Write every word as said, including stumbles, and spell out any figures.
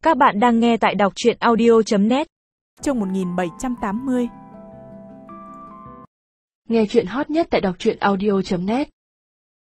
Các bạn đang nghe tại đọc truyện audio chấm net. Chương một nghìn bảy trăm tám mươi. Nghe truyện hot nhất tại đọc truyện audio chấm net.